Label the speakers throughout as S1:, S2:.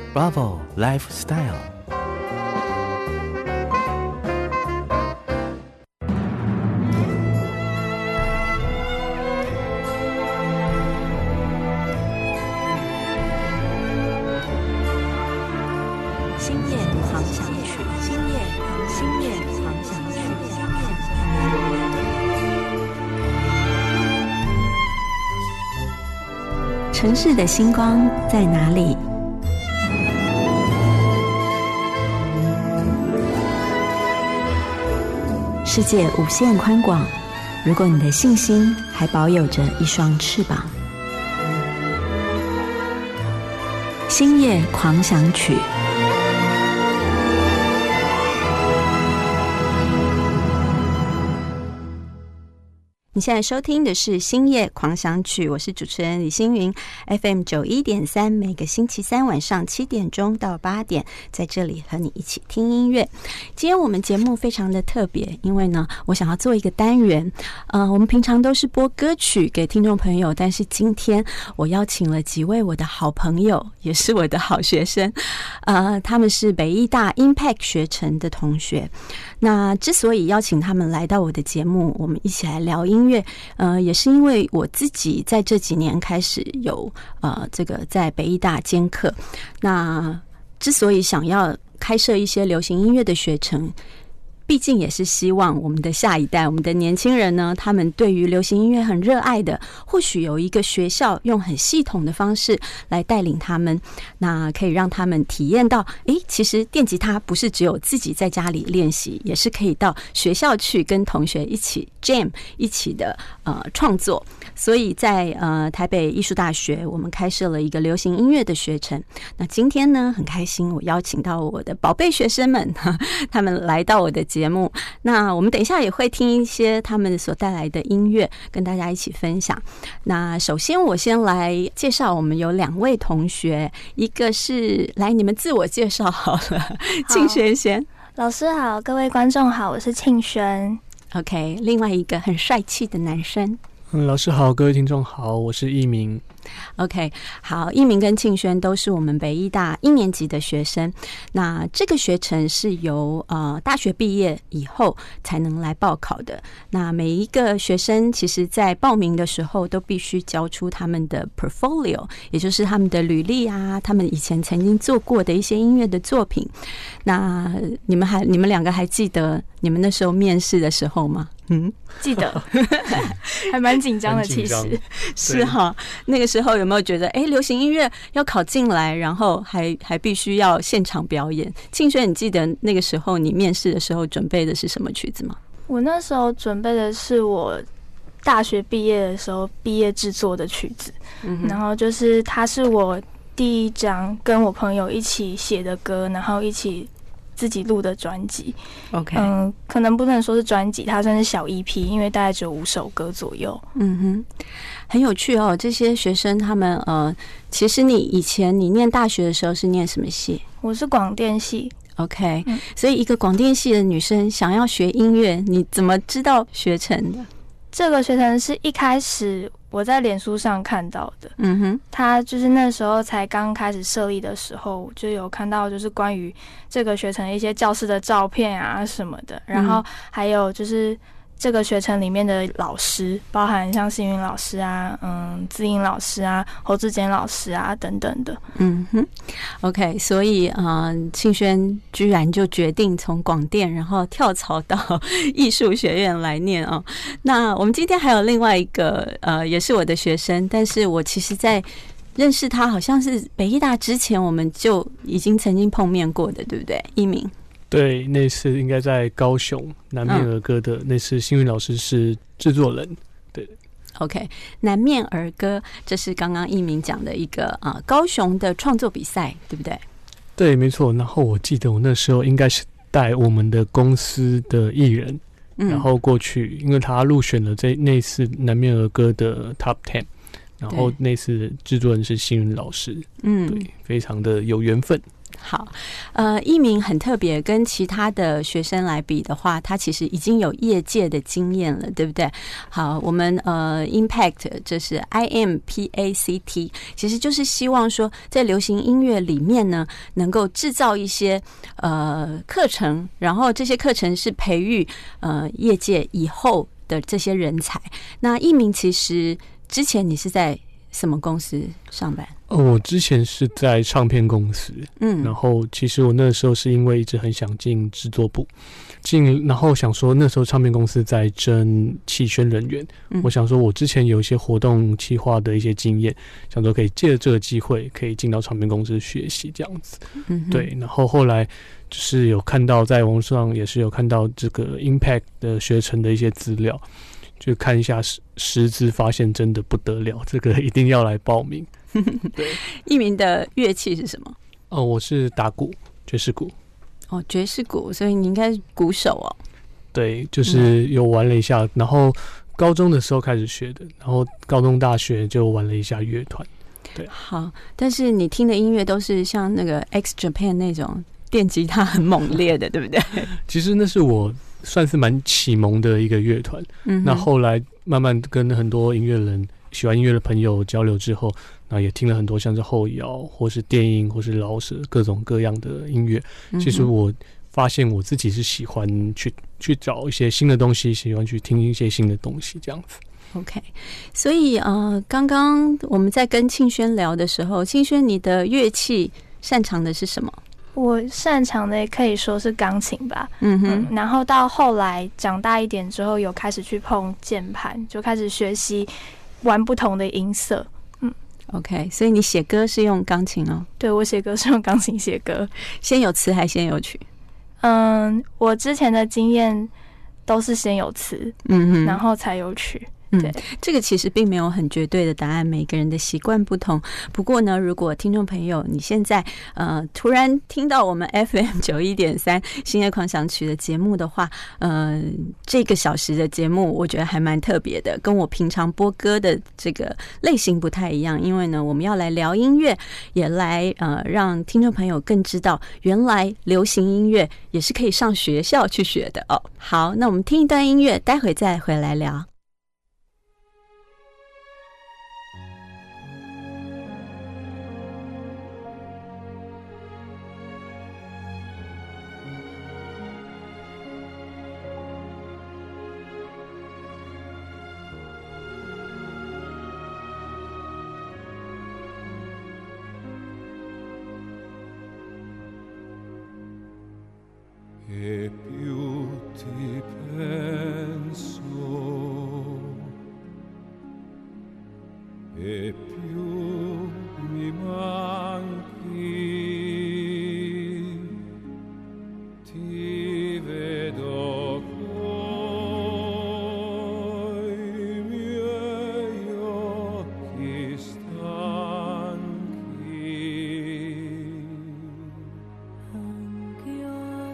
S1: Bravo Lifestyle。
S2: 星夜狂想曲，星夜狂想曲。城市的星光在哪里？世界无限宽广，如果你的信心还保有着一双翅膀。星夜狂想曲。你现在收听的是星夜狂想曲，我是主持人李星云， FM 91.3，每个星期三晚上7点钟到8点，在这里和你一起听音乐。今天我们节目非常的特别，因为呢，我想要做一个单元，我们平常都是播歌曲给听众朋友，但是今天我邀请了几位我的好朋友，也是我的好学生，他们是北艺大 Impact 学程的同学。那之所以邀请他们来到我的节目，我们一起来聊音乐，也是因为我自己在这几年开始有这个在北艺大兼课。那之所以想要开设一些流行音乐的学程，毕竟也是希望我们的下一代，我们的年轻人呢，他们对于流行音乐很热爱的，或许有一个学校用很系统的方式来带领他们，那可以让他们体验到，其实电吉他不是只有自己在家里练习，也是可以到学校去跟同学一起 jam 一起的创作。所以在台北艺术大学，我们开设了一个流行音乐的学程。那今天呢，很开心，我邀请到我的宝贝学生们，他们来到我的节目。那我们等一下也会听一些他们所带来的音乐，跟大家一起分享。那首先我先来介绍，我们有2位同学，一个是来你们自我介绍好了，庆轩先。
S3: 老师好，各位观众好，我是庆轩。
S2: OK， 另外一个很帅气的男生。
S4: 老师好，各位听众好，我是一鸣。
S2: OK， 好，一鸣跟庆轩都是我们北艺大1年级的学生。那这个学程是由大学毕业以后才能来报考的。那每一个学生其实在报名的时候都必须交出他们的 portfolio， 也就是他们的履历啊，他们以前曾经做过的一些音乐的作品。那你们2个还记得你们那时候面试的时候吗？
S3: 记得，还蛮紧张的，其实
S2: 是哈。那个时候有没有觉得，流行音乐要考进来，然后还必须要现场表演？庆轩，你记得那个时候你面试的时候准备的是什么曲子吗？
S3: 我那时候准备的是我大学毕业的时候毕业制作的曲子，然后就是它是我第一张跟我朋友一起写的歌，然后一起自己录的专辑。
S2: OK，
S3: 可能不能说是专辑，它算是小 EP， 因为大概只有5首歌左右。
S2: 很有趣哦。这些学生他们其实你以前你念大学的时候是念什么系？
S3: 我是广电系。
S2: OK，所以一个广电系的女生想要学音乐，你怎么知道学程的？
S3: 这个学程是一开始我在脸书上看到的，他就是那时候才刚开始设立的时候，就有看到就是关于这个学程一些教室的照片啊什么的，然后还有就是这个学程里面的老师，包含像幸运老师啊、字音老师啊、侯志坚老师啊等等的。
S2: OK， 所以庆轩居然就决定从广电然后跳槽到艺术学院来念哦。那我们今天还有另外一个也是我的学生，但是我其实在认识他好像是北艺大之前我们就已经曾经碰面过的，对不对？一鸣。
S4: 对，那次应该在高雄南面儿歌的，那次幸运老师是制作人。对
S2: OK， 南面儿歌，这是刚刚一鸣讲的一个高雄的创作比赛，对不对？
S4: 对，没错。然后我记得我那时候应该是带我们的公司的艺人，然后过去，因为他入选了那次南面儿歌的 Top 10， 然后那次制作人是幸运老师，对，非常的有缘分。
S2: 好，一鸣很特别，跟其他的学生来比的话，他其实已经有业界的经验了，对不对？好，我们Impact 这是 IMPACT， 其实就是希望说，在流行音乐里面呢，能够制造一些课程，然后这些课程是培育业界以后的这些人才。那一鸣其实之前你是在什么公司上班？
S4: 我之前是在唱片公司，然后其实我那时候是因为一直很想进制作部，然后想说那时候唱片公司在征企宣人员，我想说我之前有一些活动企划的一些经验，想说可以借着这个机会可以进到唱片公司学习这样子，对，然后后来就是有看到在网络上也是有看到这个 Impact 的学程的一些资料，就看一下师资，发现真的不得了，这个一定要来报名。对，
S2: 一鸣的乐器是什么？
S4: 我是打鼓，爵士鼓。
S2: 爵士鼓，所以你应该是鼓手哦。
S4: 对，就是有玩了一下，然后高中的时候开始学的，然后高中大学就玩了一下乐团。对，
S2: 好，但是你听的音乐都是像那个 X Japan 那种电吉他很猛烈的，对不对？
S4: 其实那是我算是蛮启蒙的一个乐团。那后来慢慢跟很多音乐人、喜欢音乐的朋友交流之后，那也听了很多像是后摇或是电音或是饶舌各种各样的音乐。其实我发现我自己是喜欢去找一些新的东西，喜欢去听一些新的东西这样子。
S2: OK， 所以刚刚我们在跟庆轩聊的时候，庆轩你的乐器擅长的是什么？
S3: 我擅长的也可以说是钢琴吧，然后到后来长大一点之后，有开始去碰键盘，就开始学习玩不同的音色。
S2: OK， 所以你写歌是用钢琴哦？
S3: 对，我写歌是用钢琴写歌。
S2: 先有词还先有曲？
S3: 我之前的经验都是先有词，然后才有曲。对，
S2: 这个其实并没有很绝对的答案，每个人的习惯不同。不过呢，如果听众朋友你现在突然听到我们 FM91.3 星夜狂想曲的节目的话，这个小时的节目我觉得还蛮特别的，跟我平常播歌的这个类型不太一样。因为呢，我们要来聊音乐，也来让听众朋友更知道，原来流行音乐也是可以上学校去学的哦。好，那我们听一段音乐，待会再回来聊。
S5: E più ti penso, e più mi manchi, ti vedo coi miei occhi stanchi.
S6: Anch'io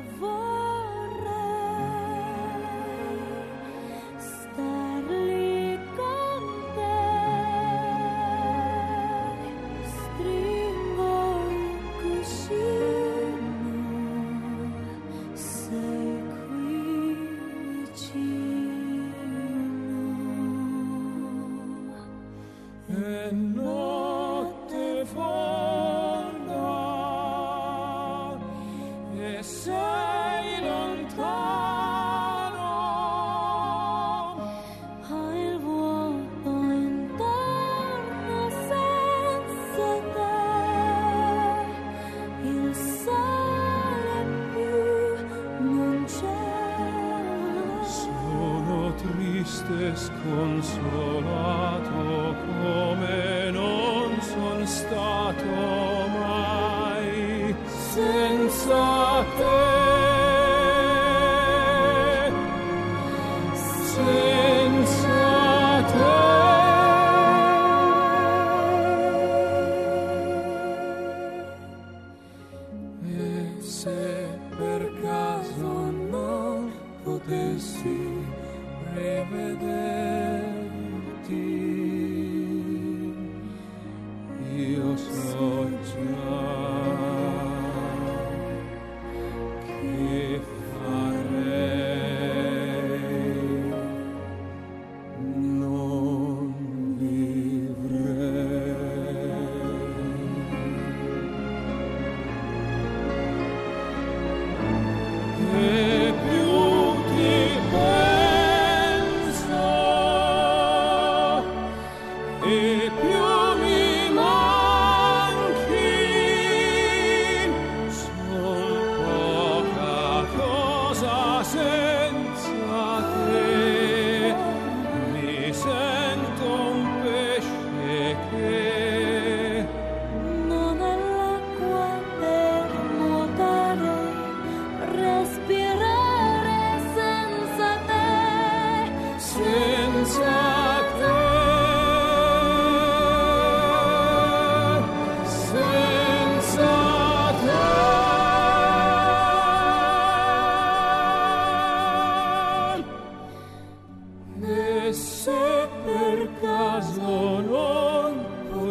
S6: star lì con te, stringo il cuscino, sei qui vicino.
S5: E notte fonda, e sei lontano.
S6: Hai il vuoto intorno senza te, il sole più non c'è.
S5: Sono triste e sconsolato come non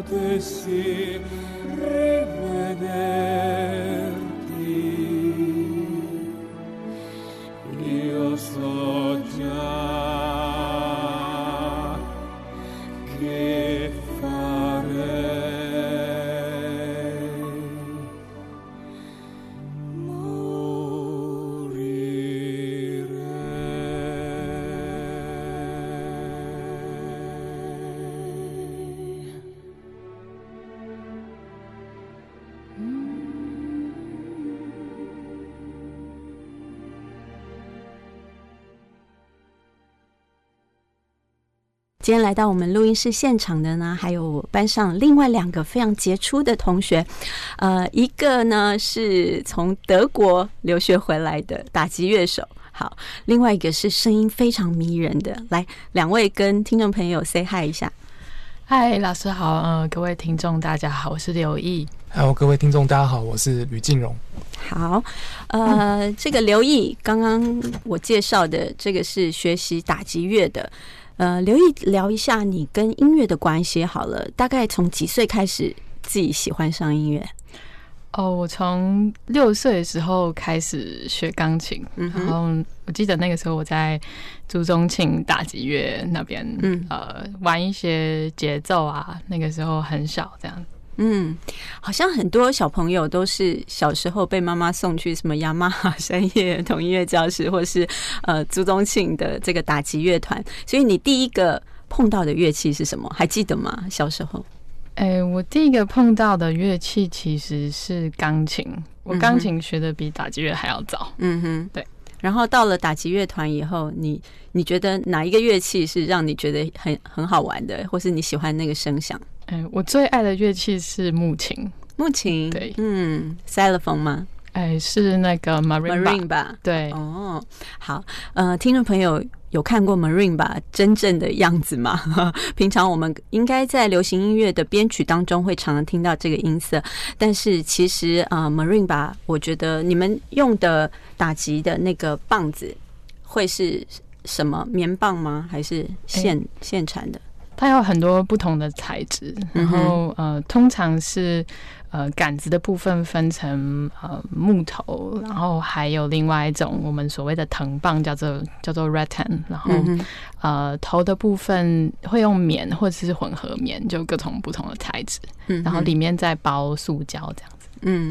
S5: potessi rivederti, io so già che farei.
S2: 今天来到我们录音室现场的呢，还有班上另外2个非常杰出的同学，一个呢是从德国留学回来的打击乐手，好，另外一个是声音非常迷人的，来，2位跟听众朋友 say hi 一下。
S7: 嗨，老师好，各位听众大家好，我是刘毅。
S8: 还有各位听众大家好，我是吕静荣。
S2: 好，这个刘毅刚刚我介绍的这个是学习打击乐的。刘毅聊一下你跟音乐的关系好了，大概从几岁开始自己喜欢上音乐？
S7: 我从6岁的时候开始学钢琴，然后我记得那个时候我在朱宗庆打击乐那边，玩一些节奏啊，那个时候很小这样。
S2: 好像很多小朋友都是小时候被妈妈送去什么雅马哈山叶儿童音乐教室，或是朱宗庆的这个打击乐团。所以你第一个碰到的乐器是什么？还记得吗？小时候？
S7: 我第一个碰到的乐器其实是钢琴，我钢琴学的比打击乐还要早。对。
S2: 然后到了打击乐团以后，你觉得哪一个乐器是让你觉得很好玩的，或是你喜欢那个声响？
S7: 我最爱的乐器是木琴。
S2: 木琴，
S7: 对
S2: ，xylophone 吗？
S7: 是那个 marimba。对，
S2: 哦，好，听众朋友有看过 marimba 真正的样子吗？平常我们应该在流行音乐的编曲当中会常常听到这个音色，但是其实marimba 我觉得你们用的打击的那个棒子会是什么？棉棒吗？还是现产的？
S7: 它有很多不同的材质，然后通常是杆子的部分分成木头，然后还有另外一种我们所谓的藤棒叫做 rattan， 然后头的部分会用棉或者是混合棉，就各种不同的材质，然后里面再包塑胶这样子。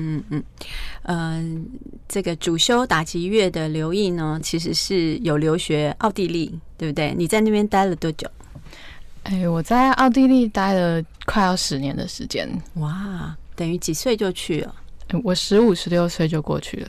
S2: 这个主修打击乐的刘毅呢，其实是有留学奥地利，对不对？你在那边待了多久？
S7: 我在奥地利待了快要10年的时间。
S2: 哇，等于几岁就去了？
S7: 我15、16岁就过去了。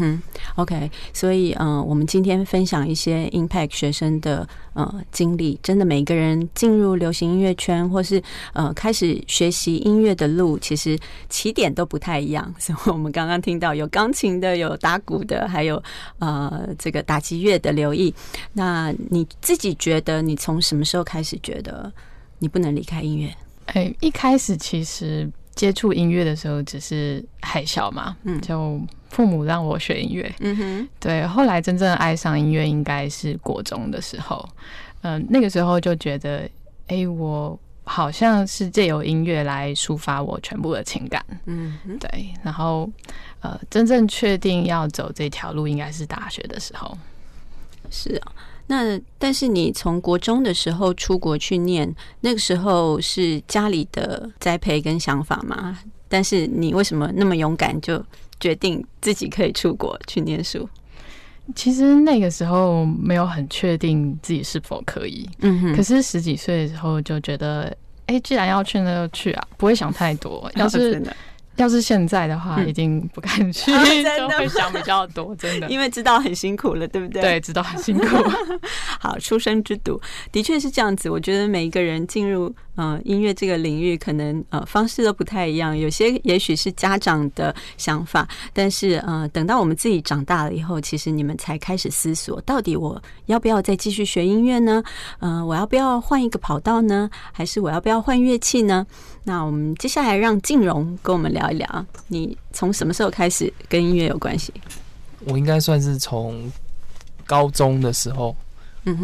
S2: OK， 所以我们今天分享一些 Impact 学生的经历，真的每个人进入流行音乐圈或是开始学习音乐的路，其实起点都不太一样。所以我们刚刚听到有钢琴的，有打鼓的，还有这个打击乐的刘毅。那你自己觉得，你从什么时候开始觉得你不能离开音乐？
S7: 一开始其实接触音乐的时候只是海小嘛，就父母让我学音乐，对，后来真正爱上音乐应该是国中的时候，那个时候就觉得，我好像是借由音乐来抒发我全部的情感，对，然后真正确定要走这条路应该是大学的时候。
S2: 是啊，那但是你从国中的时候出国去念，那个时候是家里的栽培跟想法吗？但是你为什么那么勇敢，就决定自己可以出国去念书？
S7: 其实那个时候没有很确定自己是否可以，可是10几岁的时候就觉得，既然要去那就去啊，不会想太多。要是现在的话，一定不敢去，就会想比较多，真的，
S2: 因为知道很辛苦了，对不对？
S7: 对，知道很辛苦。
S2: 好，出生之犊的确是这样子。我觉得每一个人进入音乐这个领域，可能方式都不太一样。有些也许是家长的想法，但是等到我们自己长大了以后，其实你们才开始思索，到底我要不要再继续学音乐呢？我要不要换一个跑道呢？还是我要不要换乐器呢？那我们接下来让静荣跟我们聊一聊，你从什么时候开始跟音乐有关系？
S8: 我应该算是从高中的时候，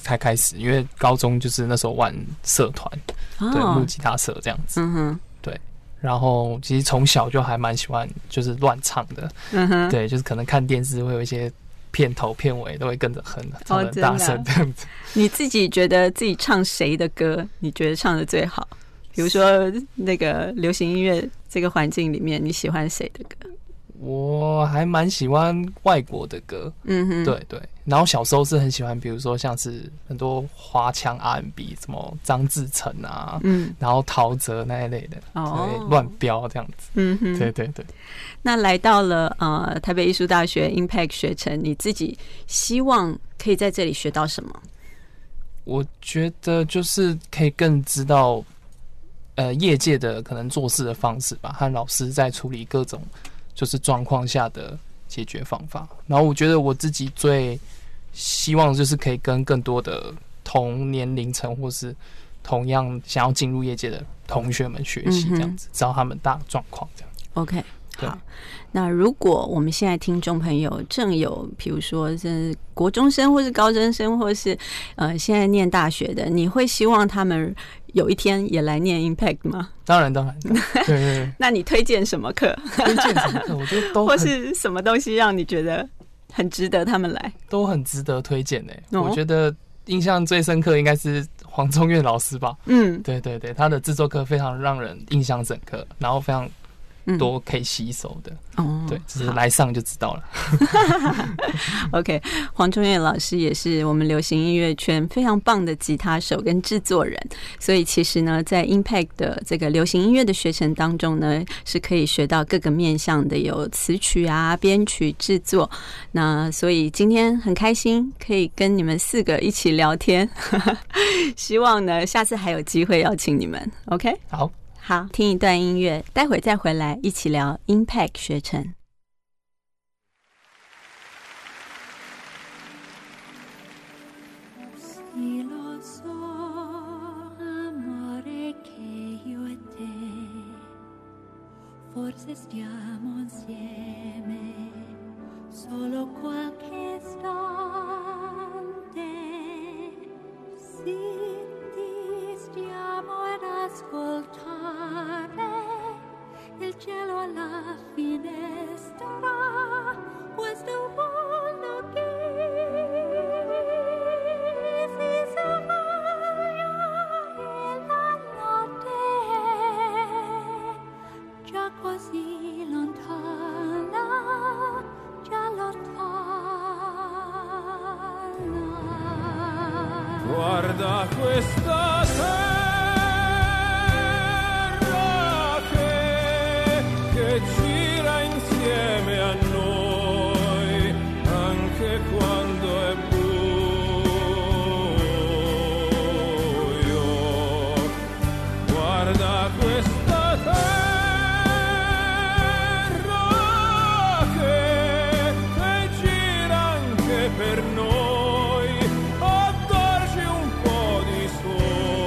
S8: 才开始，因为高中就是那时候玩社团，对，木吉他社这样子。对。然后其实从小就还蛮喜欢就是乱唱的，对，就是可能看电视会有一些片头片尾都会跟着哼，唱得很大声这样子。
S2: 你自己觉得自己唱谁的歌，你觉得唱得最好？比如说那个流行音乐这个环境里面，你喜欢谁的歌？
S8: 我还蛮喜欢外国的歌，对对。然后小时候是很喜欢，比如说像是很多花腔 R&B， 什么张志成啊，然后陶喆那一类的，对，乱飙这样子，对对对。
S2: 那来到了台北艺术大学 Impact 学程，你自己希望可以在这里学到什么？
S8: 我觉得就是可以更知道业界的可能做事的方式吧，和老师在处理各种就是状况下的解决方法。然后我觉得我自己最希望就是可以跟更多的同年龄层或是同样想要进入业界的同学们学习，这样子，知道他们大状况这样子。
S2: OK， 好。那如果我们现在听众朋友正有，比如说是国中生，或是高中生，或是现在念大学的，你会希望他们有一天也来念 Impact 吗？
S8: 当然，对对对。
S2: 那你推荐什么课？
S8: 推荐什么课？我觉得都
S2: 或是什么东西让你觉得很值得他们来？
S8: 都很值得推荐我觉得印象最深刻应该是黄宗岳老师吧。对对对，他的制作课非常让人印象深刻，然后非常多可以吸收的。对，只是来上就知道了。
S2: OK， 黄宗岳老师也是我们流行音乐圈非常棒的吉他手跟制作人，所以其实呢，在 Impact 的这个流行音乐的学程当中呢，是可以学到各个面向的，有词曲啊、编曲、制作。那所以今天很开心可以跟你们4个一起聊天，希望呢下次还有机会邀请你们。OK， 好，听一段音乐，待会再回来一起聊 Impact 学程。
S6: Sì, lo so, amore, che io e te forse stiamo insieme solo qualche istante. Zitti stiamo ad ascoltare il cielo alla finestra, questo mondo che si soglia e la notte è già così lontana, già lontana.
S5: Guarda questa terra che gira insieme a noi anche quando è buio. Guarda questa terra che gira anche per noi. Oh, darci un po' di sole.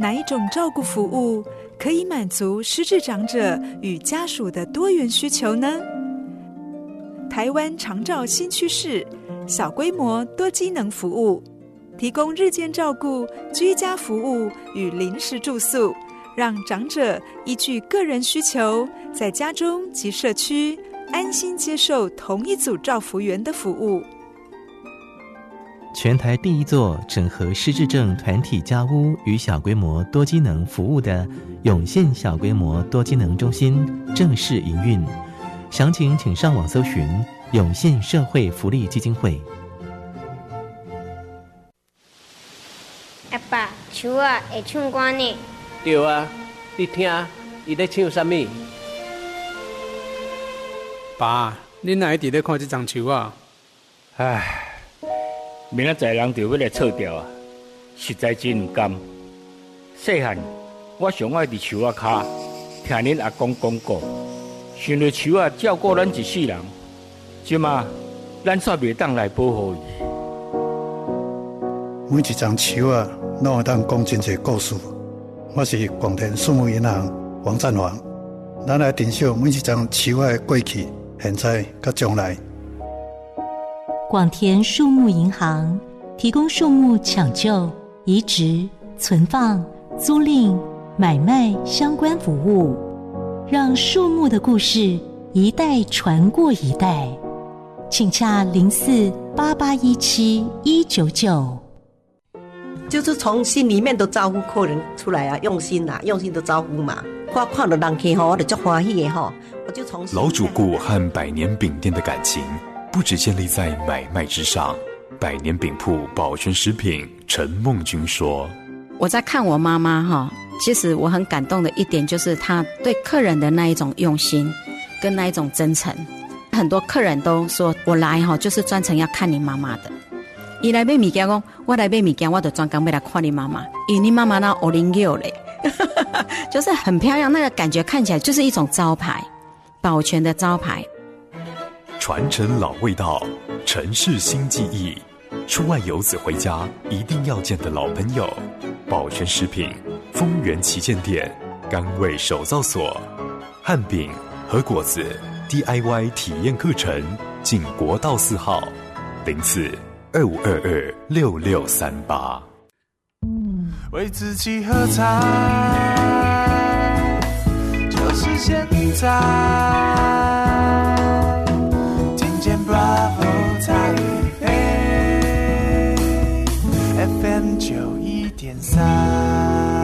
S9: 哪一种照顾服务可以满足失智长者与家属的多元需求呢？台湾长照新趋势，小规模多机能服务，提供日间照顾、居家服务与临时住宿，让长者依据个人需求，在家中及社区安心接受同一组照服员的服务。
S1: 全台第一座整合失智症团体家屋与小规模多机能服务的永信小规模多机能中心正式营运，详情请上网搜寻永信社会福利基金会。
S10: 阿爸，树啊会唱歌呢？
S11: 对啊，你听，伊在唱什么？
S12: 爸，你哪会伫咧看这张树啊？
S13: 唉，明仔载人就要来错掉啊，实在真唔甘。细汉，我上爱伫树仔骹，听恁阿公讲过，想着树仔照顾咱一世人，即马咱煞袂当来保护伊。
S14: 每一张树啊，拢会当讲真侪故事。我是广田树木银行王占煌，咱来珍惜每一张树的过去、现在、甲将来。
S15: 广田树木银行提供树木抢救、移植、存放、租赁、买卖相关服务，让树木的故事一代传过一代。请洽0488171999。
S16: 就是从心里面都招呼客人出来啊，用心啊，用心的招呼嘛。看到人客吼，我就足欢喜的吼，我就从
S17: 老主顾和百年饼店的感情不只建立在买卖之上。百年饼铺保全食品陈梦君说：“
S18: 我在看我妈妈哈，其实我很感动的一点就是她对客人的那一种用心，跟那一种真诚。很多客人都说我来哈，就是专程要看你妈妈的。”伊来买物件讲，我来买物件，我就专工要来看你妈妈，因为你妈妈那506嘞，就是很漂亮，那个感觉看起来就是一种招牌，保全的招牌。
S17: 传承老味道，城市新记忆，出外游子回家一定要见的老朋友。保全食品丰原旗舰店、甘味手造所、汉饼和果子 DIY 体验课程，进国道4号0425226638。
S5: 为自己喝彩，就是现在。听见 Bravo 台北 FM 91.3。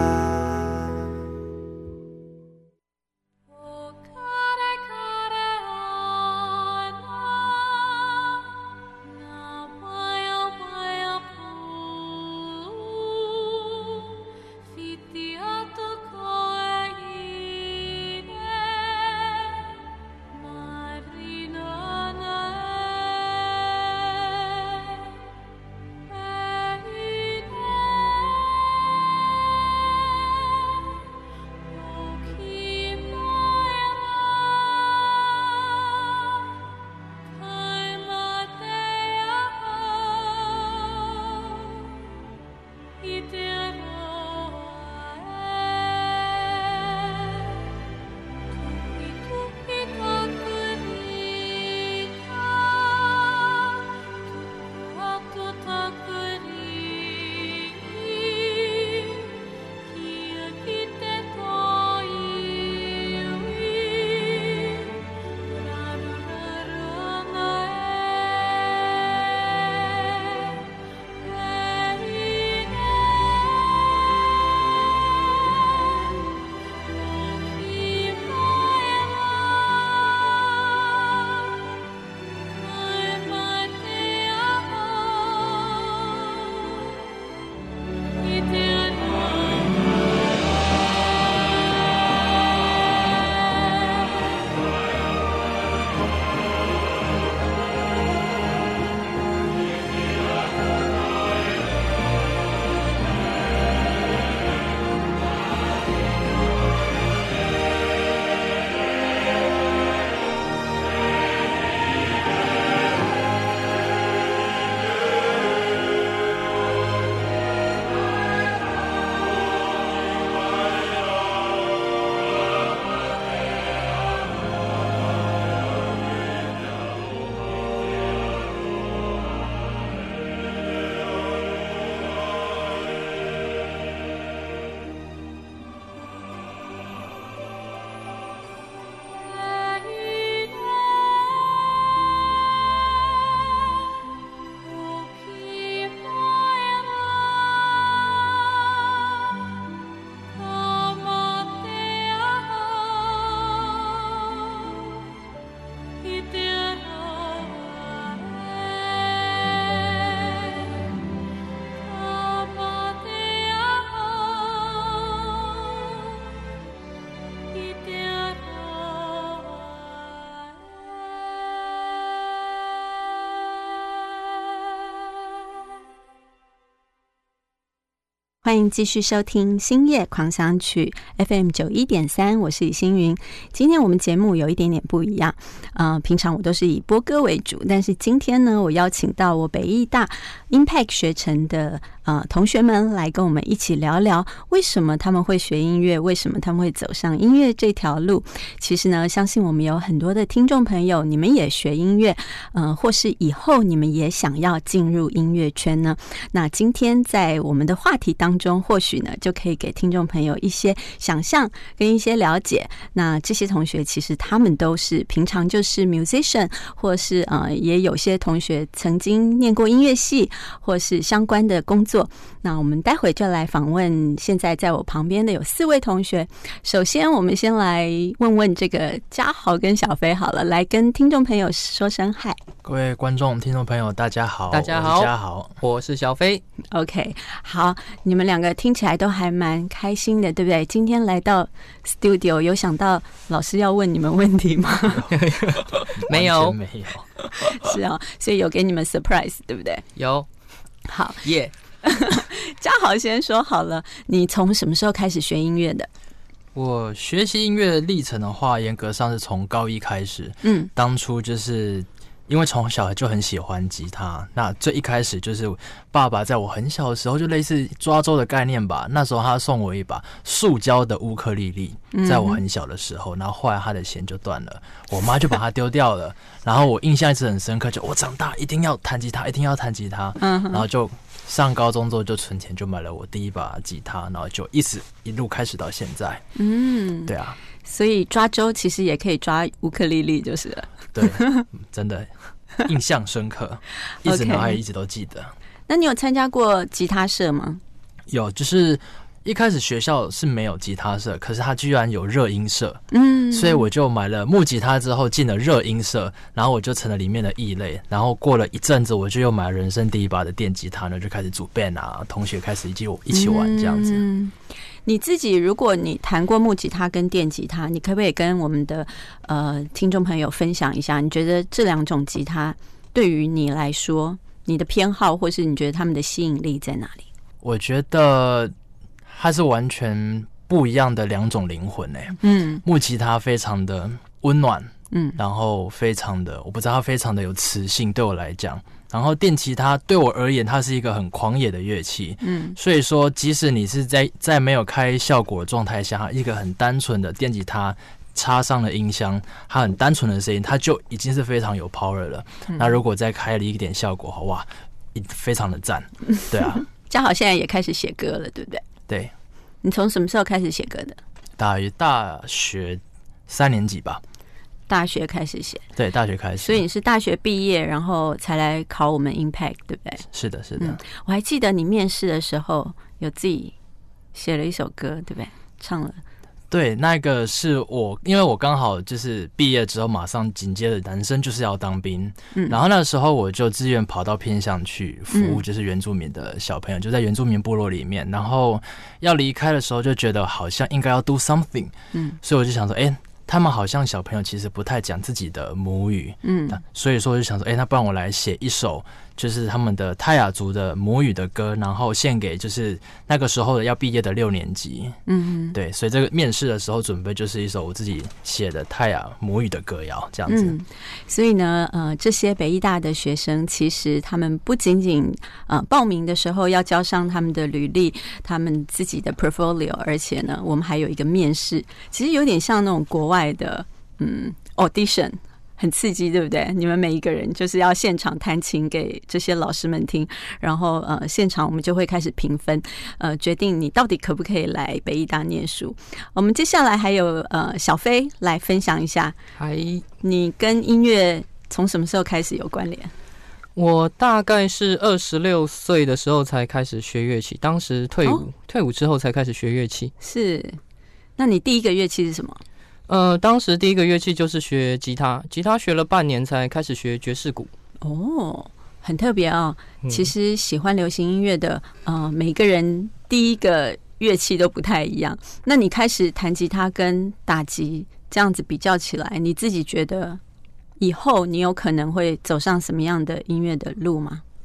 S2: 欢迎继续收听星夜狂想曲 FM 91.3，我是李星云。今天我们节目有一点点不一样，平常我都是以播歌为主，但是今天呢，我邀请到我北艺大 Impact 学程的同学们来跟我们一起聊聊，为什么他们会学音乐，为什么他们会走上音乐这条路。其实呢，相信我们有很多的听众朋友，你们也学音乐，或是以后你们也想要进入音乐圈呢。那今天在我们的话题当中，或许呢就可以给听众朋友一些想象跟一些了解。那这些同学其实他们都是平常就是 musician， 或是也有些同学曾经念过音乐系，或是相关的工作。那我们待会就来访问现在在我旁边的有4位同学。首先我们先来问问这个嘉豪跟小飞好了，来跟听众朋友说声嗨。
S19: 各位观众听众朋友大家好，
S20: 大家好，
S19: 我是嘉豪，
S20: 我是小飞。
S2: OK， 好，你们两个听起来都还蛮开心的，对不对？今天来到 studio， 有想到老师要问你们问题吗？
S20: 没有，
S19: 没有。
S2: 是啊，所以有给你们 surprise， 对不对？
S20: 有。
S2: 好，
S20: 耶、
S2: 嘉豪先说好了，你从什么时候开始学音乐的？
S19: 我学习音乐的历程的话，严格上是从高1开始。当初就是因为从小就很喜欢吉他，那最一开始就是爸爸在我很小的时候，就类似抓周的概念吧。那时候他送我一把塑胶的乌克丽丽，在我很小的时候，然后后来他的弦就断了，我妈就把它丢掉了。然后我印象一直很深刻，就我长大一定要弹吉他，一定要弹吉他。然后就上高中之后就存钱，就买了我第一把吉他，然后就一路开始到现在。对啊。
S2: 所以抓周其实也可以抓乌克丽丽就是了。
S19: 对，真的印象深刻，一直脑海一直都记得。
S2: 那你有参加过吉他社吗？
S19: 有，就是一开始学校是没有吉他社，可是它居然有热音社，所以我就买了木吉他之后进了热音社，然后我就成了里面的异类。然后过了一阵子，我就又买了人生第一把的电吉他呢，就开始组 band 啊，同学开始一起玩这样子。
S2: 你自己如果你弹过木吉他跟电吉他，你可不可以跟我们的听众朋友分享一下，你觉得这2种吉他对于你来说，你的偏好或是你觉得他们的吸引力在哪里？
S19: 我觉得它是完全不一样的2种灵魂木吉他非常的温暖，然后非常的，我不知道它非常的有磁性，对我来讲。然后电吉他对我而言，它是一个很狂野的乐器，所以说即使你是在没有开效果的状态下，一个很单纯的电吉他插上了音箱，它很单纯的声音，它就已经是非常有 power 了。那如果再开了一点效果，哇，非常的赞。对啊，
S2: 嘉豪现在也开始写歌了，对不对？
S19: 对。
S2: 你从什么时候开始写歌的？
S19: 大学3年级吧。
S2: 大学开始写，
S19: 对，大学开始。
S2: 所以你是大学毕业，然后才来考我们 Impact， 对不对？
S19: 是的，是的。
S2: 我还记得你面试的时候有自己写了一首歌，对不对？唱了。
S19: 对，那个是我，因为我刚好就是毕业之后马上紧接着男生就是要当兵，然后那时候我就自愿跑到偏乡去服务，就是原住民的小朋友，就在原住民部落里面。然后要离开的时候就觉得好像应该要 do something，所以我就想说，他们好像小朋友其实不太讲自己的母语，所以说我就想说，那不然我来写一首就是他们的泰雅族的母语的歌，然后献给就是那个时候的要毕业的6年级。对，所以这个面试的时候准备就是一首我自己写的泰雅母语的歌谣这样子。
S2: 所以呢，这些北艺大的学生其实他们不仅仅报名的时候要交上他们的履历，他们自己的 portfolio， 而且呢，我们还有一个面试，其实有点像那种国外的audition。很刺激，对不对？你们每一个人就是要现场弹琴给这些老师们听，然后现场我们就会开始评分，决定你到底可不可以来北艺大念书。我们接下来还有小飞来分享一下，你跟音乐从什么时候开始有关联？
S20: 我大概是26岁的时候才开始学乐器，当时退伍之后才开始学乐器。
S2: 是，那你第一个乐器是什么？
S20: 当时第一个乐器就是学吉他，吉他学了半年才开始学爵士鼓。
S2: 哦，很特别啊！其实喜欢流行音乐的，每个人第一个乐器都不太一样。那你开始弹吉他跟打击这样子比较起来，你自己觉得以后你有可能会走上什么样的音乐的路吗？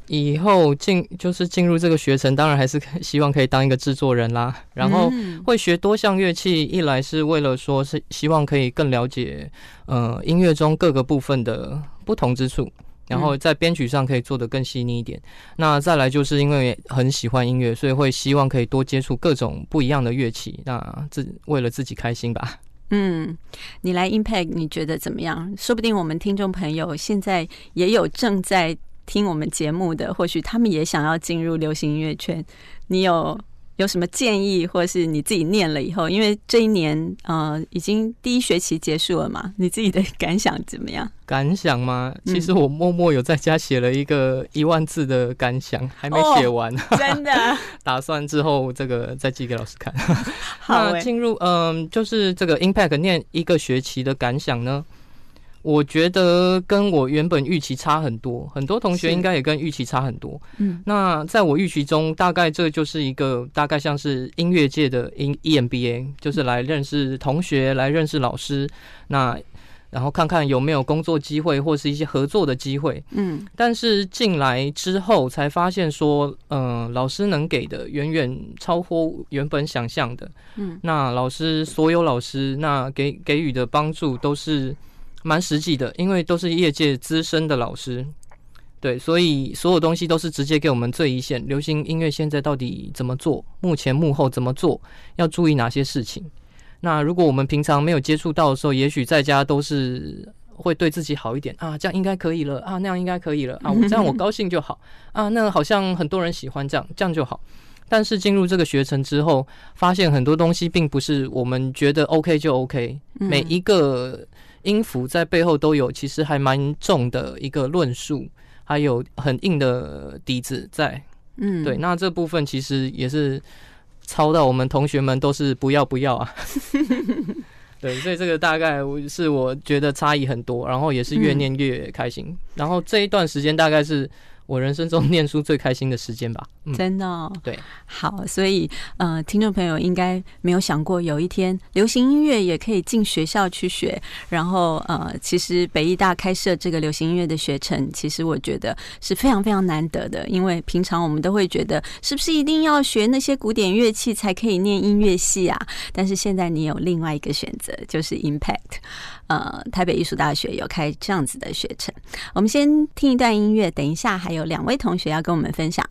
S20: 以后进入这个学程，当然还是希望可以当一个制作人啦。然后会学多项乐器，一来是为了说是希望可以更了解音乐中各个部分的不同之处，然后在编曲上可以做得更细腻一点。那再来就是因为很喜欢音乐，所以会希望可以多接触各种不一样的乐器，那为了自己开心吧。
S2: 你来 Impact 你觉得怎么样？说不定我们听众朋友现在也有正在听我们节目的，或许他们也想要进入流行音乐圈，你有什么建议，或是你自己念了以后，因为这一年已经第一学期结束了嘛，你自己的感想怎么样？
S20: 感想吗？其实我默默有在家写了一个10000字的感想，还没写完。
S2: 真的？
S20: 打算之后这个再寄给老师看。
S2: 好，
S20: 那进入就是这个 Impact 念1个学期的感想呢，我觉得跟我原本预期差很多，很多同学应该也跟预期差很多。那在我预期中，大概这就是一个大概像是音乐界的 EMBA， 就是来认识同学，来认识老师，然后看看有没有工作机会或是一些合作的机会。但是进来之后才发现说，老师能给的远远超乎原本想象的。那所有老师那给予的帮助都是蛮实际的，因为都是业界资深的老师，对，所以所有东西都是直接给我们最一线，流行音乐现在到底怎么做，幕前幕后怎么做，要注意哪些事情。那如果我们平常没有接触到的时候，也许在家都是会对自己好一点啊，这样应该可以了啊，那样应该可以了啊，这样我高兴就好啊，那好像很多人喜欢这样就好。但是进入这个学程之后，发现很多东西并不是我们觉得 OK 就 OK，每一个音符在背后都有其实还蛮重的一个论述，还有很硬的底子在。对，那这部分其实也是操到我们同学们都是不要啊。对，所以这个大概是我觉得差异很多，然后也是越念越开心。然后这一段时间大概是我人生中念书最开心的时间吧。
S2: 真的哦。
S20: 对，
S2: 好，所以听众朋友应该没有想过有一天流行音乐也可以进学校去学。然后其实北艺大开设这个流行音乐的学程，其实我觉得是非常非常难得的，因为平常我们都会觉得是不是一定要学那些古典乐器才可以念音乐系啊？但是现在你有另外一个选择，就是 Impact， 台北艺术大学有开这样子的学程。我们先听一段音乐，等一下还有2位同学要跟我们分享。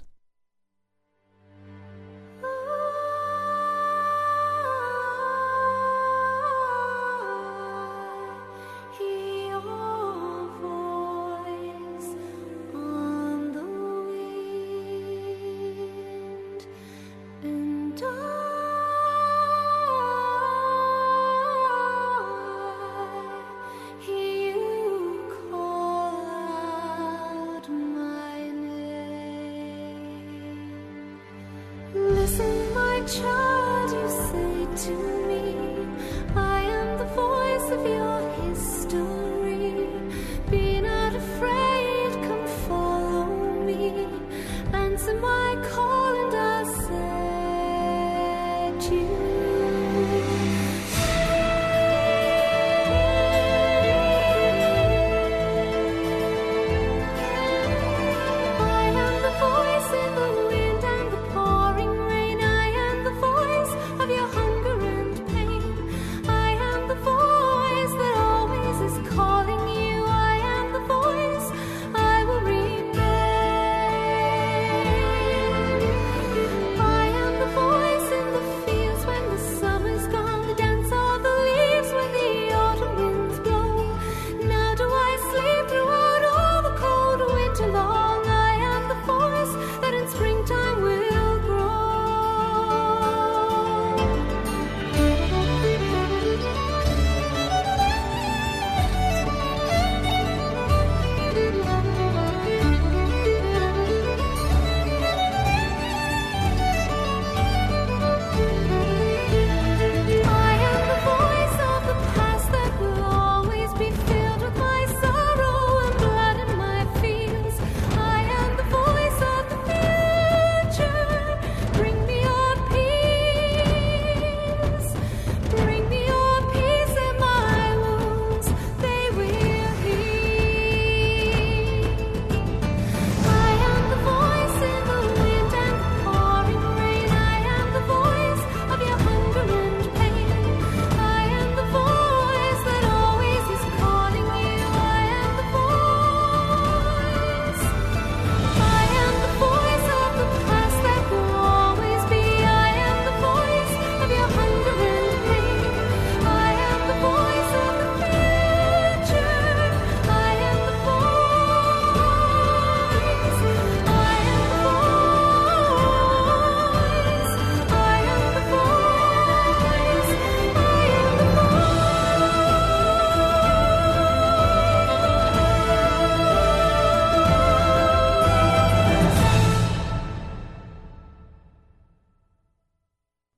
S6: My name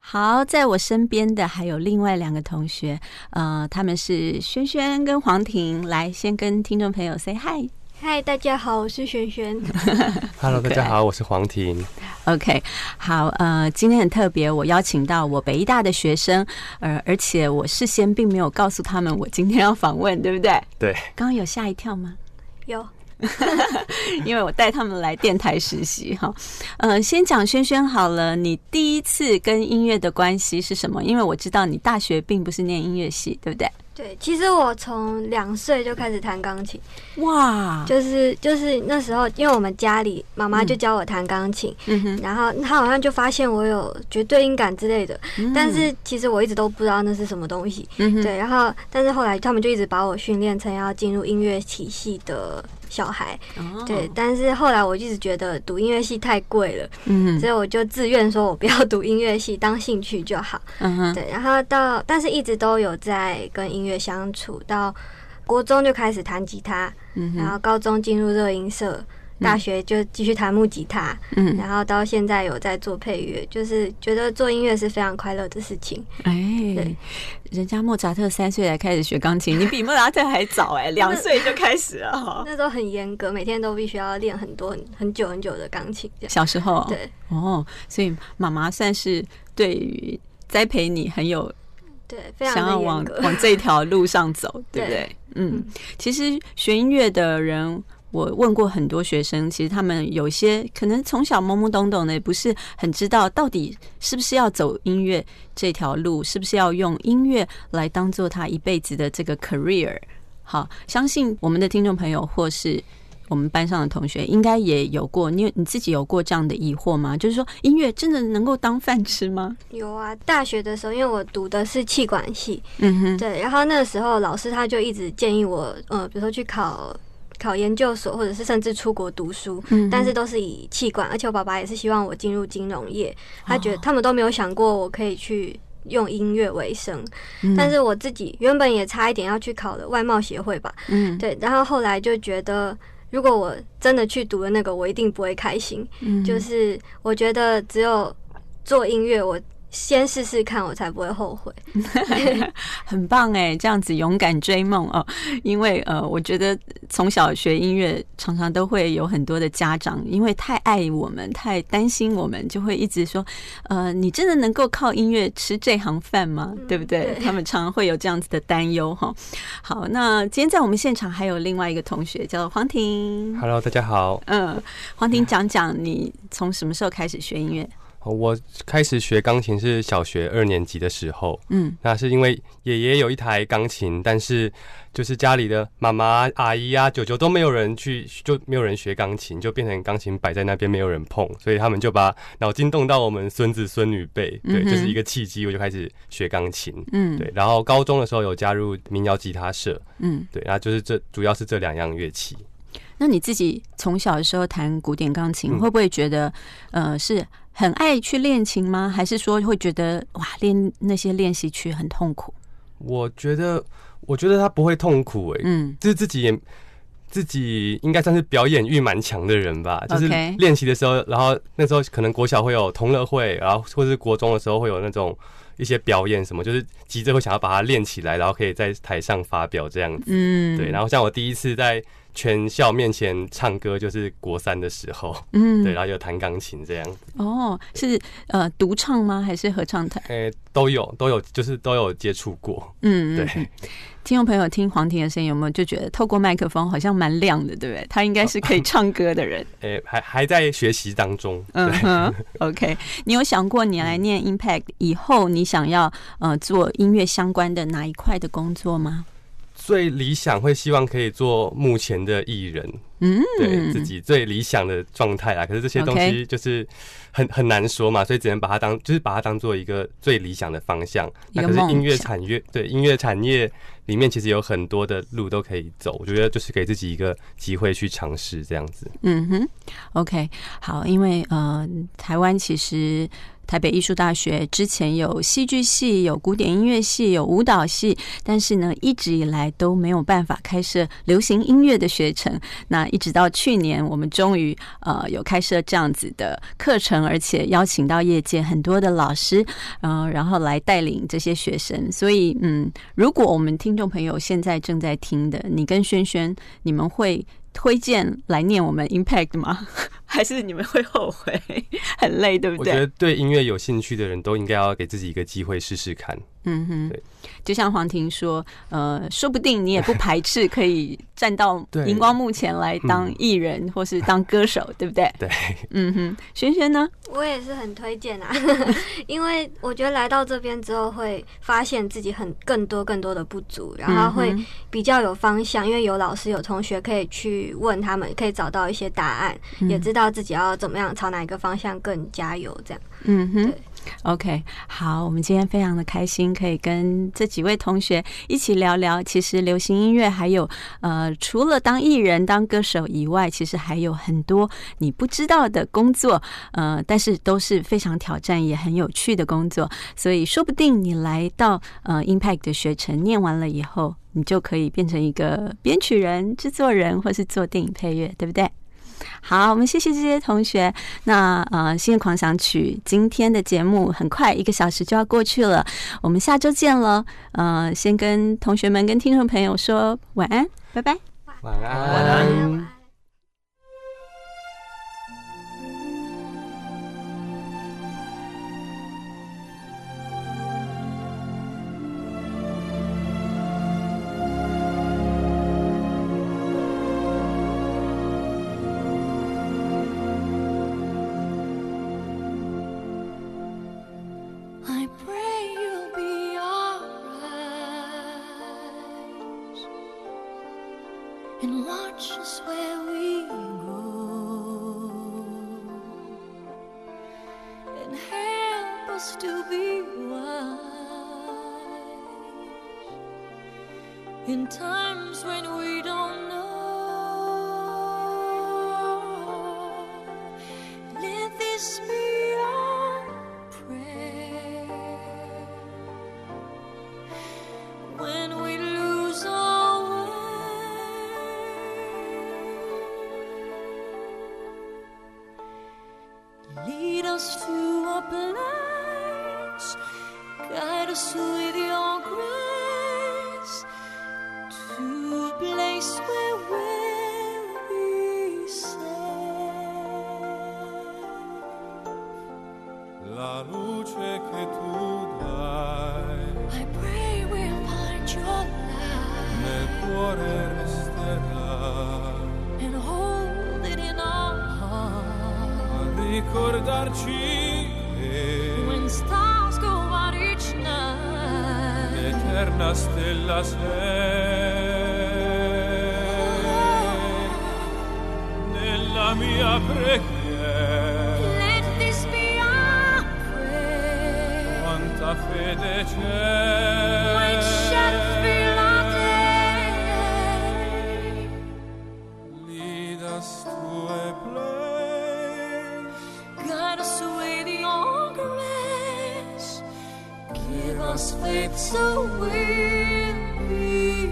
S2: 好，在我身边的还有另外2个同学，他们是轩轩跟黄婷。来，先跟听众朋友 say hi。
S10: 嗨，大家好，我是轩轩。
S21: Hello， 大家好，我是黄婷。
S2: OK， 好，今天很特别，我邀请到我北医大的学生，而且我事先并没有告诉他们我今天要访问，对不对？
S21: 对。
S2: 刚刚有吓一跳吗？
S10: 有。
S2: 因为我带他们来电台实习哈。先讲轩轩好了，你第一次跟音乐的关系是什么？因为我知道你大学并不是念音乐系，对不对？
S10: 对，其实我从2岁就开始弹钢琴。
S2: 哇！
S10: 就是那时候，因为我们家里妈妈就教我弹钢琴，然后她好像就发现我有绝对音感之类的，但是其实我一直都不知道那是什么东西。对，然后但是后来他们就一直把我训练成要进入音乐体系的小孩。对，但是后来我一直觉得读音乐系太贵了，所以我就自愿说我不要读音乐系，当兴趣就好。对，然后但是一直都有在跟音乐相处，到国中就开始弹吉他，然后高中进入热音社，大学就继续弹木吉他，然后到现在有在做配乐，就是觉得做音乐是非常快乐的事情。
S2: 对，人家莫扎特3岁才开始学钢琴，你比莫扎特还早2岁就开始了。
S10: 那时候很严格，每天都必须要练很久很久的钢琴。
S2: 小时候，
S10: 对，
S2: 所以妈妈算是对于栽培你很有。
S10: 对，非常的
S2: 想要往这条路上走，对不对？其实学音乐的人，我问过很多学生，其实他们有些可能从小懵懵懂懂的，也不是很知道到底是不是要走音乐这条路，是不是要用音乐来当做他一辈子的这个 career。好，相信我们的听众朋友或是我们班上的同学应该也有过，你自己有过这样的疑惑吗？就是说音乐真的能够当饭吃吗？
S10: 有啊，大学的时候因为我读的是企管系，对，然后那个时候老师他就一直建议我比如说去考研究所，或者是甚至出国读书，但是都是以企管，而且我爸爸也是希望我进入金融业，他觉得他们都没有想过我可以去用音乐为生，但是我自己原本也差一点要去考的外贸协会吧，对，然后后来就觉得如果我真的去读了那个，我一定不会开心。就是我觉得只有做音乐，我先试试看，我才不会后悔。
S2: 很棒哎，这样子勇敢追梦哦。因为我觉得从小学音乐，常常都会有很多的家长，因为太爱我们，太担心我们，就会一直说，你真的能够靠音乐吃这行饭吗？对不对？他们常常会有这样子的担忧哈。好，那今天在我们现场还有另外一个同学叫黄婷。
S21: Hello， 大家好。
S2: 黄婷，讲讲你从什么时候开始学音乐？
S21: 我开始学钢琴是小学2年级的时候，那是因为爷爷有一台钢琴，但是就是家里的妈妈、阿姨啊、舅舅都没有人就没有人学钢琴，就变成钢琴摆在那边没有人碰，所以他们就把脑筋动到我们孙子孙女辈，对，就是一个契机，我就开始学钢琴，对，然后高中的时候有加入民谣吉他社，对，然后就是主要是这2样乐器。
S2: 那你自己从小的时候弹古典钢琴，会不会觉得是很爱去练琴吗？还是说会觉得哇，练那些练习曲很痛苦？
S21: 我觉得他不会痛苦就是自己应该算是表演欲蛮强的人吧。就是练习的时候，然后那时候可能国小会有同乐会，然后或是国中的时候会有那种一些表演什么，就是急着会想要把它练起来，然后可以在台上发表这样子。对。然后像我第一次在全校面前唱歌就是国3的时候，对，然后就弹钢琴这样子。
S2: 是独唱吗？还是合唱团？
S21: 都有，就是都有接触过。对。
S2: 听众朋友听黄婷的声音，有没有就觉得透过麦克风好像蛮亮的，对不对？他应该是可以唱歌的人。
S21: 还在学习当中。
S2: OK， 你有想过你来念 Impact 以后，你想要做音乐相关的哪一块的工作吗？
S21: 最理想会希望可以做目前的艺人，对自己最理想的状态啦。可是这些东西就是很难说嘛，所以只能把它当做一个最理想的方向。那可是音乐产业里面其实有很多的路都可以走，我觉得就是给自己一个机会去尝试这样子。
S2: OK， 好，因为台湾其实台北艺术大学之前有戏剧系、有古典音乐系、有舞蹈系，但是呢一直以来都没有办法开设流行音乐的学程。那一直到去年我们终于有开设这样子的课程，而且邀请到业界很多的老师然后来带领这些学生。所以如果我们听众朋友现在正在听的，你跟萱萱，你们会推荐来念我们 Impact 吗？还是你们会后悔？很累，对不对？
S21: 我觉得对音乐有兴趣的人都应该要给自己一个机会试试看。
S2: 对，就像黄婷说，说不定你也不排斥可以站到荧光幕前来当艺人或是当歌手，对不对？
S21: 对，
S2: 萱萱呢？
S10: 我也是很推荐啊，因为我觉得来到这边之后会发现自己更多的不足，然后会比较有方向，因为有老师有同学可以去问他们，可以找到一些答案，也知道自己要怎么样朝哪一个方向更加油，这样。对。
S2: OK， 好，我们今天非常的开心，可以跟这几位同学一起聊聊。其实流行音乐还有除了当艺人、当歌手以外，其实还有很多你不知道的工作，但是都是非常挑战也很有趣的工作。所以说不定你来到Impact 的学程念完了以后，你就可以变成一个编曲人、制作人，或是做电影配乐，对不对？好，我们谢谢这些同学。那新的狂想曲今天的节目很快1个小时就要过去了，我们下周见了。先跟同学们、跟听众朋友说晚安，拜拜。
S21: 晚安。
S6: And watch us where we go, and help us to be wise in times when we don't know. Let this be our prayer when we lose our way. Lead us to a place, guide us with your grace, to a place where we'll be safe.
S5: La luce che tu dai,
S6: I pray we'll find your light
S5: nel cuore resterà,
S6: and hold it in our heart.
S5: Ricordarci che
S6: when stars go out each night,
S5: l'eterna stella sei nella mia preghiera.
S6: Let this be our prayer.
S5: Quanta fede c'è
S6: when shadows fill our day.
S5: Lead us to a place,
S6: guide us with your grace, give us faith so we'll be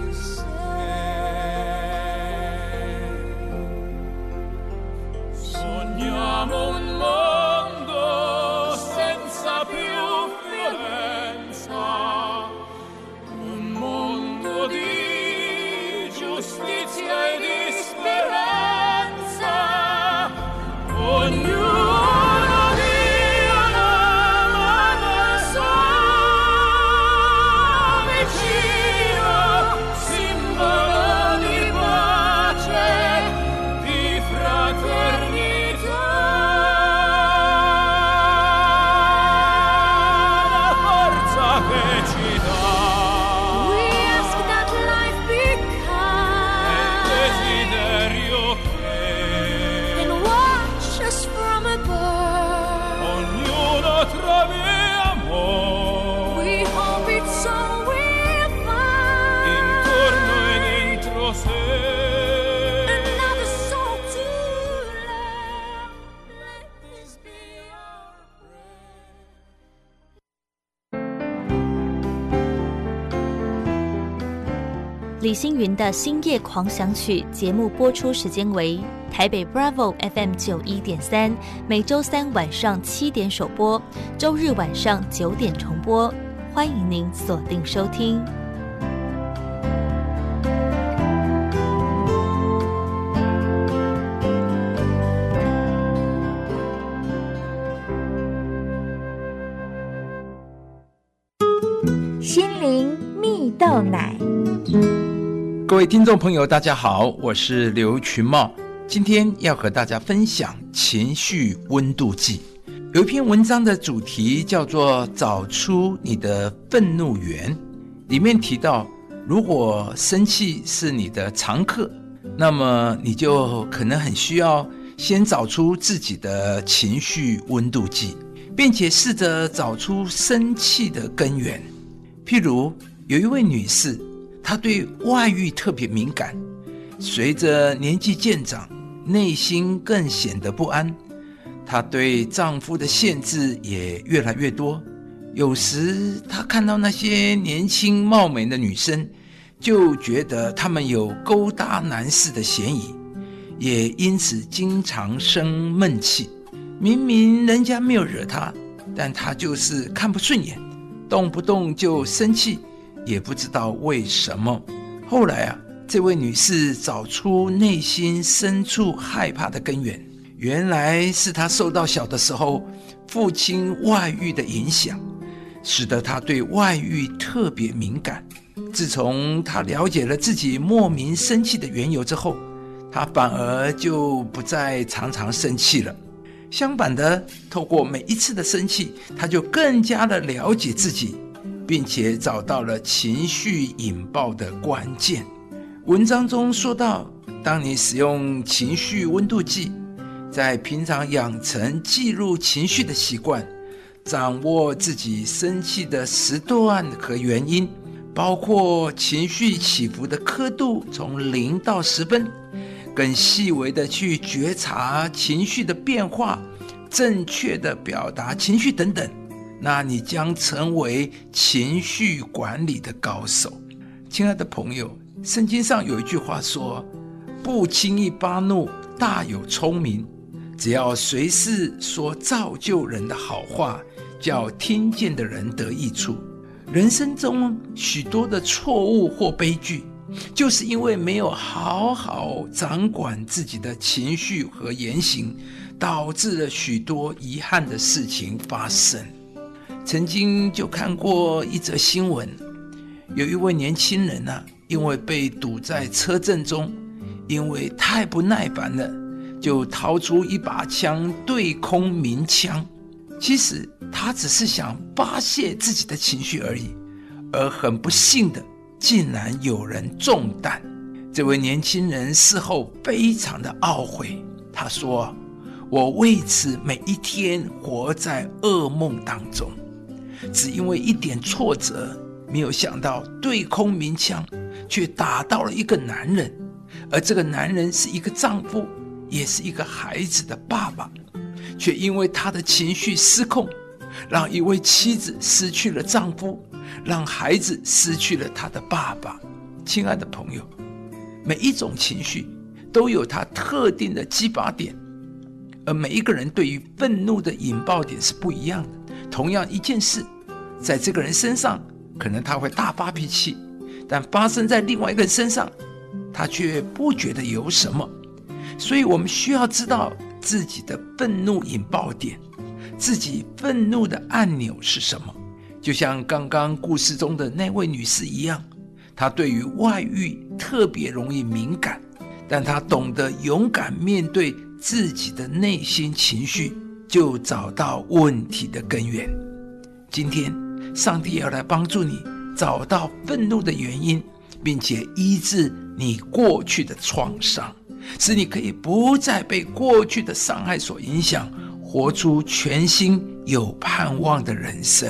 S6: saved.
S5: Sogniamo un mondo senza più violenza, un mondo di giustizia e di speranza. Ognuno vicino
S4: 李星云的星夜狂想曲节目播出时间为台北 Bravo FM 91.3，每周三晚上7点首播，周日晚上9点重播，欢迎您锁定收听。
S22: 心灵蜜豆奶。
S23: 各位听众朋友大家好，我是刘群茂，今天要和大家分享情绪温度计。有一篇文章的主题叫做找出你的愤怒源，里面提到如果生气是你的常客，那么你就可能很需要先找出自己的情绪温度计，并且试着找出生气的根源。譬如有一位女士，她对外遇特别敏感，随着年纪渐长，内心更显得不安。她对丈夫的限制也越来越多，有时她看到那些年轻貌美的女生，就觉得她们有勾搭男士的嫌疑，也因此经常生闷气。明明人家没有惹她，但她就是看不顺眼，动不动就生气，也不知道为什么。后来这位女士找出内心深处害怕的根源，原来是她受到小的时候父亲外遇的影响，使得她对外遇特别敏感。自从她了解了自己莫名生气的缘由之后，她反而就不再常常生气了。相反的，透过每一次的生气，她就更加的了解自己，并且找到了情绪引爆的关键。文章中说到，当你使用情绪温度计，在平常养成记录情绪的习惯，掌握自己生气的时段和原因，包括情绪起伏的刻度从0到10分，更细微的去觉察情绪的变化，正确的表达情绪等等，那你将成为情绪管理的高手。亲爱的朋友，圣经上有一句话说，不轻易发怒，大有聪明。只要随时说造就人的好话，叫听见的人得益处。人生中许多的错误或悲剧，就是因为没有好好掌管自己的情绪和言行，导致了许多遗憾的事情发生。曾经就看过一则新闻，有一位年轻人因为被堵在车阵中，因为太不耐烦了，就掏出一把枪对空鸣枪。其实他只是想发泄自己的情绪而已，而很不幸的，竟然有人中弹。这位年轻人事后非常的懊悔，他说，我为此每一天活在噩梦当中，只因为一点挫折，没有想到对空鸣枪却打到了一个男人，而这个男人是一个丈夫，也是一个孩子的爸爸，却因为他的情绪失控，让一位妻子失去了丈夫，让孩子失去了他的爸爸。亲爱的朋友，每一种情绪都有它特定的激发点，而每一个人对于愤怒的引爆点是不一样的。同样一件事，在这个人身上可能他会大发脾气，但发生在另外一个人身上，他却不觉得有什么。所以我们需要知道自己的愤怒引爆点，自己愤怒的按钮是什么。就像刚刚故事中的那位女士一样，她对于外遇特别容易敏感，但她懂得勇敢面对自己的内心情绪，就找到问题的根源。今天上帝要来帮助你找到愤怒的原因，并且医治你过去的创伤，使你可以不再被过去的伤害所影响，活出全新有盼望的人生。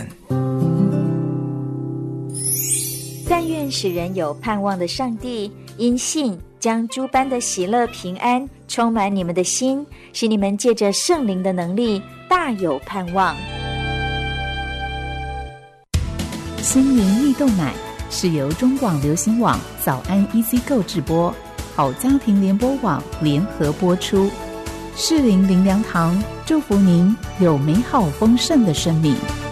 S22: 但愿使人有盼望的上帝，因信将诸般的喜乐平安充满你们的心，使你们借着圣灵的能力大有盼望。 心灵蜜豆奶，
S3: 是由中广流行网、早安 EC 购直播、好家庭联播网联合播出。士林灵粮堂祝福您有美好丰盛的生命。